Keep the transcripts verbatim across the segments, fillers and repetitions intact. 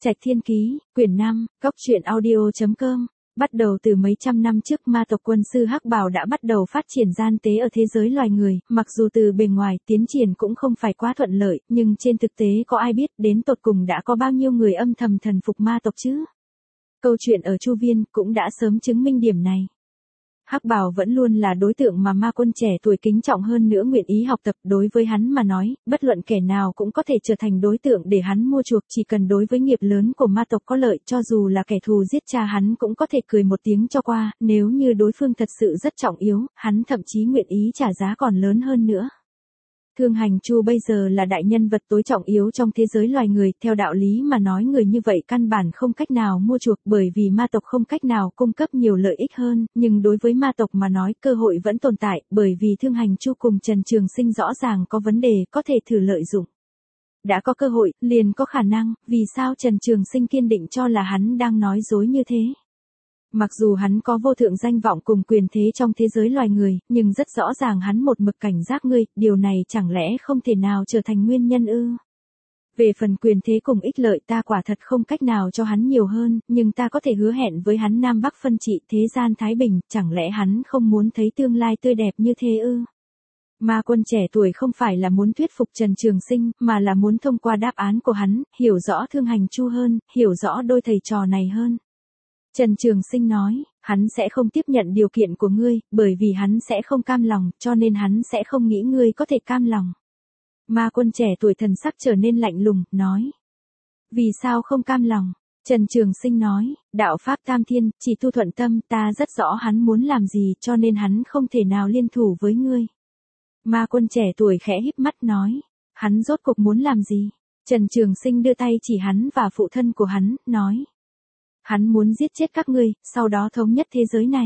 Trạch Thiên Ký, quyển năm, góc truyện audio chấm com. Bắt đầu từ mấy trăm năm trước, ma tộc quân sư Hắc Bào đã bắt đầu phát triển gian tế ở thế giới loài người, mặc dù từ bề ngoài tiến triển cũng không phải quá thuận lợi, nhưng trên thực tế có ai biết đến tột cùng đã có bao nhiêu người âm thầm thần phục ma tộc chứ? Câu chuyện ở Chu Viên cũng đã sớm chứng minh điểm này. Hắc Bào vẫn luôn là đối tượng mà ma quân trẻ tuổi kính trọng hơn nữa nguyện ý học tập. Đối với hắn mà nói, bất luận kẻ nào cũng có thể trở thành đối tượng để hắn mua chuộc, chỉ cần đối với nghiệp lớn của ma tộc có lợi, cho dù là kẻ thù giết cha hắn cũng có thể cười một tiếng cho qua, nếu như đối phương thật sự rất trọng yếu, hắn thậm chí nguyện ý trả giá còn lớn hơn nữa. Thương Hành Chu bây giờ là đại nhân vật tối trọng yếu trong thế giới loài người, theo đạo lý mà nói người như vậy căn bản không cách nào mua chuộc, bởi vì ma tộc không cách nào cung cấp nhiều lợi ích hơn, nhưng đối với ma tộc mà nói cơ hội vẫn tồn tại, bởi vì Thương Hành Chu cùng Trần Trường Sinh rõ ràng có vấn đề, có thể thử lợi dụng. Đã có cơ hội, liền có khả năng, vì sao Trần Trường Sinh kiên định cho là hắn đang nói dối như thế? Mặc dù hắn có vô thượng danh vọng cùng quyền thế trong thế giới loài người, nhưng rất rõ ràng hắn một mực cảnh giác ngươi, điều này chẳng lẽ không thể nào trở thành nguyên nhân ư? Về phần quyền thế cùng ích lợi ta quả thật không cách nào cho hắn nhiều hơn, nhưng ta có thể hứa hẹn với hắn Nam Bắc phân trị, thế gian thái bình, chẳng lẽ hắn không muốn thấy tương lai tươi đẹp như thế ư? Ma quân trẻ tuổi không phải là muốn thuyết phục Trần Trường Sinh, mà là muốn thông qua đáp án của hắn, hiểu rõ Thương Hành Chu hơn, hiểu rõ đôi thầy trò này hơn. Trần Trường Sinh nói, hắn sẽ không tiếp nhận điều kiện của ngươi, bởi vì hắn sẽ không cam lòng, cho nên hắn sẽ không nghĩ ngươi có thể cam lòng. Ma quân trẻ tuổi thần sắc trở nên lạnh lùng, nói. Vì sao không cam lòng? Trần Trường Sinh nói, đạo pháp tam thiên, chỉ tu thuận tâm, ta rất rõ hắn muốn làm gì, cho nên hắn không thể nào liên thủ với ngươi. Ma quân trẻ tuổi khẽ híp mắt nói, hắn rốt cuộc muốn làm gì? Trần Trường Sinh đưa tay chỉ hắn và phụ thân của hắn, nói. Hắn muốn giết chết các ngươi, sau đó thống nhất thế giới này.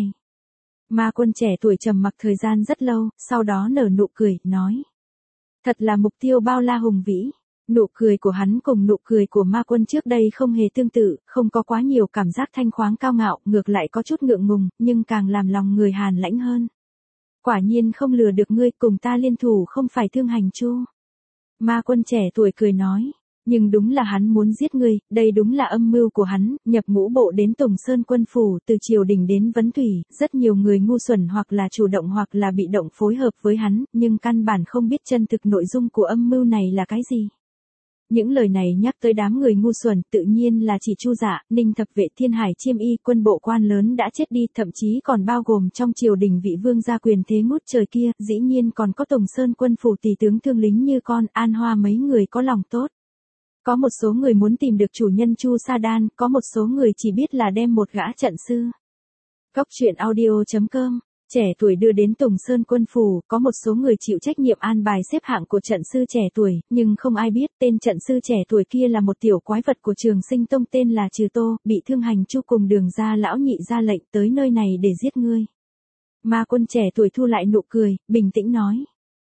Ma quân trẻ tuổi trầm mặc thời gian rất lâu, sau đó nở nụ cười, nói. Thật là mục tiêu bao la hùng vĩ. Nụ cười của hắn cùng nụ cười của ma quân trước đây không hề tương tự, không có quá nhiều cảm giác thanh khoáng cao ngạo, ngược lại có chút ngượng ngùng, nhưng càng làm lòng người hàn lãnh hơn. Quả nhiên không lừa được ngươi, cùng ta liên thủ không phải Thương Hành Chu. Ma quân trẻ tuổi cười nói. Nhưng đúng là hắn muốn giết ngươi, đây đúng là âm mưu của hắn, nhập ngũ bộ đến Tùng Sơn quân phủ, từ triều đình đến Vấn Thủy, rất nhiều người ngu xuẩn hoặc là chủ động hoặc là bị động phối hợp với hắn, nhưng căn bản không biết chân thực nội dung của âm mưu này là cái gì. Những lời này nhắc tới đám người ngu xuẩn, tự nhiên là chỉ Chu Dạ, Ninh Thập Vệ, Thiên Hải Chiêm Y, quân bộ quan lớn đã chết đi, thậm chí còn bao gồm trong triều đình vị vương gia quyền thế ngút trời kia, dĩ nhiên còn có Tùng Sơn quân phủ tỷ tướng Thương Lính Như Con, An Hoa mấy người có lòng tốt. Có một số người muốn tìm được chủ nhân Chu Sa Đan, có một số người chỉ biết là đem một gã trận sư. Góc truyện audio chấm com, trẻ tuổi đưa đến Tùng Sơn quân phủ, có một số người chịu trách nhiệm an bài xếp hạng của trận sư trẻ tuổi, nhưng không ai biết tên trận sư trẻ tuổi kia là một tiểu quái vật của Trường Sinh Tông tên là Trừ Tô, bị Thương Hành Chu cùng Đường gia lão nhị ra lệnh tới nơi này để giết ngươi. Ma quân trẻ tuổi thu lại nụ cười, bình tĩnh nói.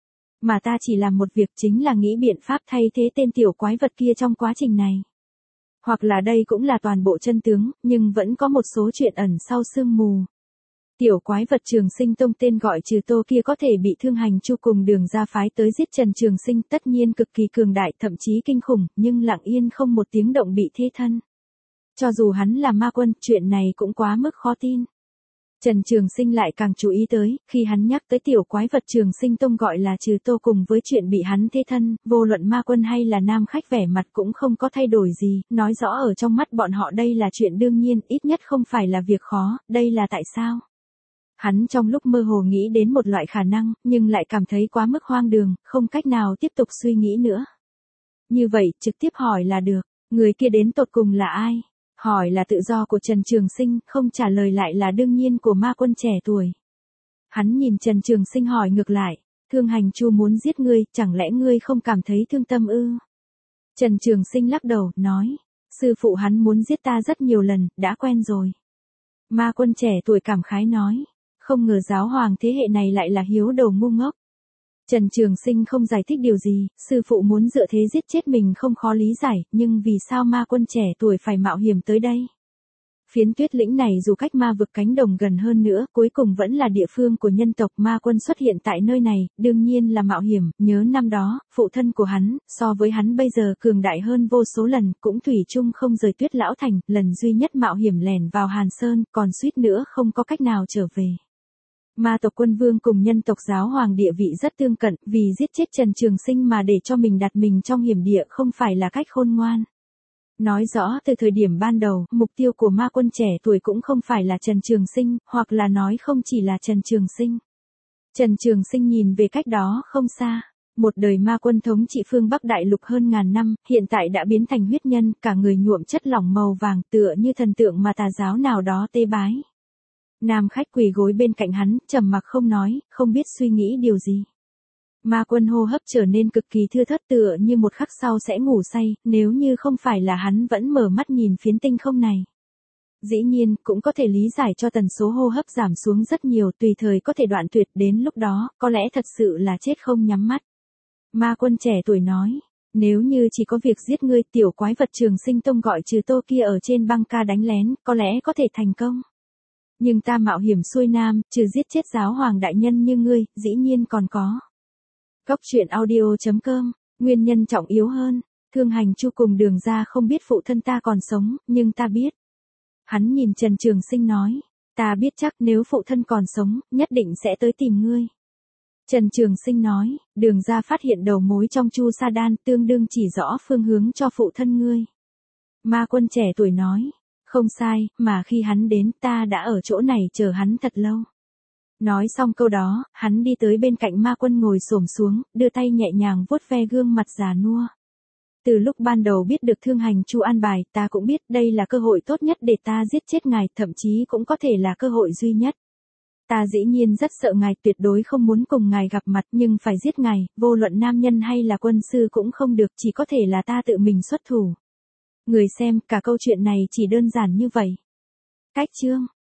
Mà ta chỉ làm một việc, chính là nghĩ biện pháp thay thế tên tiểu quái vật kia trong quá trình này. Hoặc là đây cũng là toàn bộ chân tướng, nhưng vẫn có một số chuyện ẩn sau sương mù. Tiểu quái vật Trường Sinh Tông tên gọi Trừ Tô kia có thể bị Thương Hành Chu cùng Đường gia phái tới giết Trần Trường Sinh, tất nhiên cực kỳ cường đại, thậm chí kinh khủng, nhưng lặng yên không một tiếng động bị thế thân. Cho dù hắn là ma quân, chuyện này cũng quá mức khó tin. Trần Trường Sinh lại càng chú ý tới, khi hắn nhắc tới tiểu quái vật Trường Sinh Tông gọi là Trừ Tô cùng với chuyện bị hắn thế thân, vô luận ma quân hay là nam khách vẻ mặt cũng không có thay đổi gì, nói rõ ở trong mắt bọn họ đây là chuyện đương nhiên, ít nhất không phải là việc khó, đây là tại sao? Hắn trong lúc mơ hồ nghĩ đến một loại khả năng, nhưng lại cảm thấy quá mức hoang đường, không cách nào tiếp tục suy nghĩ nữa. Như vậy, trực tiếp hỏi là được, người kia đến tột cùng là ai? Hỏi là tự do của Trần Trường Sinh, không trả lời lại là đương nhiên của ma quân trẻ tuổi. Hắn nhìn Trần Trường Sinh hỏi ngược lại, Thương Hành Chu muốn giết ngươi, chẳng lẽ ngươi không cảm thấy thương tâm ư? Trần Trường Sinh lắc đầu, nói, sư phụ hắn muốn giết ta rất nhiều lần, đã quen rồi. Ma quân trẻ tuổi cảm khái nói, không ngờ giáo hoàng thế hệ này lại là hiếu đầu ngu ngốc. Trần Trường Sinh không giải thích điều gì, sư phụ muốn dựa thế giết chết mình không khó lý giải, nhưng vì sao ma quân trẻ tuổi phải mạo hiểm tới đây? Phiến tuyết lĩnh này dù cách ma vực cánh đồng gần hơn nữa, cuối cùng vẫn là địa phương của nhân tộc. Ma quân xuất hiện tại nơi này, đương nhiên là mạo hiểm. Nhớ năm đó, phụ thân của hắn, so với hắn bây giờ cường đại hơn vô số lần, cũng thủy chung không rời Tuyết Lão Thành, lần duy nhất mạo hiểm lẻn vào Hàn Sơn, còn suýt nữa không có cách nào trở về. Ma tộc quân vương cùng nhân tộc giáo hoàng địa vị rất tương cận, vì giết chết Trần Trường Sinh mà để cho mình đặt mình trong hiểm địa không phải là cách khôn ngoan. Nói rõ từ thời điểm ban đầu, mục tiêu của ma quân trẻ tuổi cũng không phải là Trần Trường Sinh, hoặc là nói không chỉ là Trần Trường Sinh. Trần Trường Sinh nhìn về cách đó không xa. Một đời ma quân thống trị phương Bắc Đại Lục hơn ngàn năm, hiện tại đã biến thành huyết nhân, cả người nhuộm chất lỏng màu vàng tựa như thần tượng mà tà giáo nào đó tế bái. Nam khách quỳ gối bên cạnh hắn, trầm mặc không nói, không biết suy nghĩ điều gì. Ma quân hô hấp trở nên cực kỳ thưa thớt tựa như một khắc sau sẽ ngủ say, nếu như không phải là hắn vẫn mở mắt nhìn phiến tinh không này. Dĩ nhiên, cũng có thể lý giải cho tần số hô hấp giảm xuống rất nhiều, tùy thời có thể đoạn tuyệt, đến lúc đó, có lẽ thật sự là chết không nhắm mắt. Ma quân trẻ tuổi nói, nếu như chỉ có việc giết ngươi, tiểu quái vật Trường Sinh Tông gọi trừ tô kia ở trên băng ca đánh lén, có lẽ có thể thành công. Nhưng ta mạo hiểm xuôi nam, trừ giết chết giáo hoàng đại nhân như ngươi, dĩ nhiên còn có. Góc truyện audio chấm com, nguyên nhân trọng yếu hơn, Thương Hành Chu cùng Đường Gia không biết phụ thân ta còn sống, nhưng ta biết. Hắn nhìn Trần Trường Sinh nói, ta biết chắc nếu phụ thân còn sống, nhất định sẽ tới tìm ngươi. Trần Trường Sinh nói, Đường Gia phát hiện đầu mối trong Chu Sa Đan, tương đương chỉ rõ phương hướng cho phụ thân ngươi. Ma quân trẻ tuổi nói, không sai, mà khi hắn đến ta đã ở chỗ này chờ hắn thật lâu. Nói xong câu đó, hắn đi tới bên cạnh ma quân ngồi xổm xuống, đưa tay nhẹ nhàng vuốt ve gương mặt già nua. Từ lúc ban đầu biết được Thương Hành Chu an bài, ta cũng biết đây là cơ hội tốt nhất để ta giết chết ngài, thậm chí cũng có thể là cơ hội duy nhất. Ta dĩ nhiên rất sợ ngài, tuyệt đối không muốn cùng ngài gặp mặt, nhưng phải giết ngài, vô luận nam nhân hay là quân sư cũng không được, chỉ có thể là ta tự mình xuất thủ. Người xem, cả câu chuyện này chỉ đơn giản như vậy. Cách chương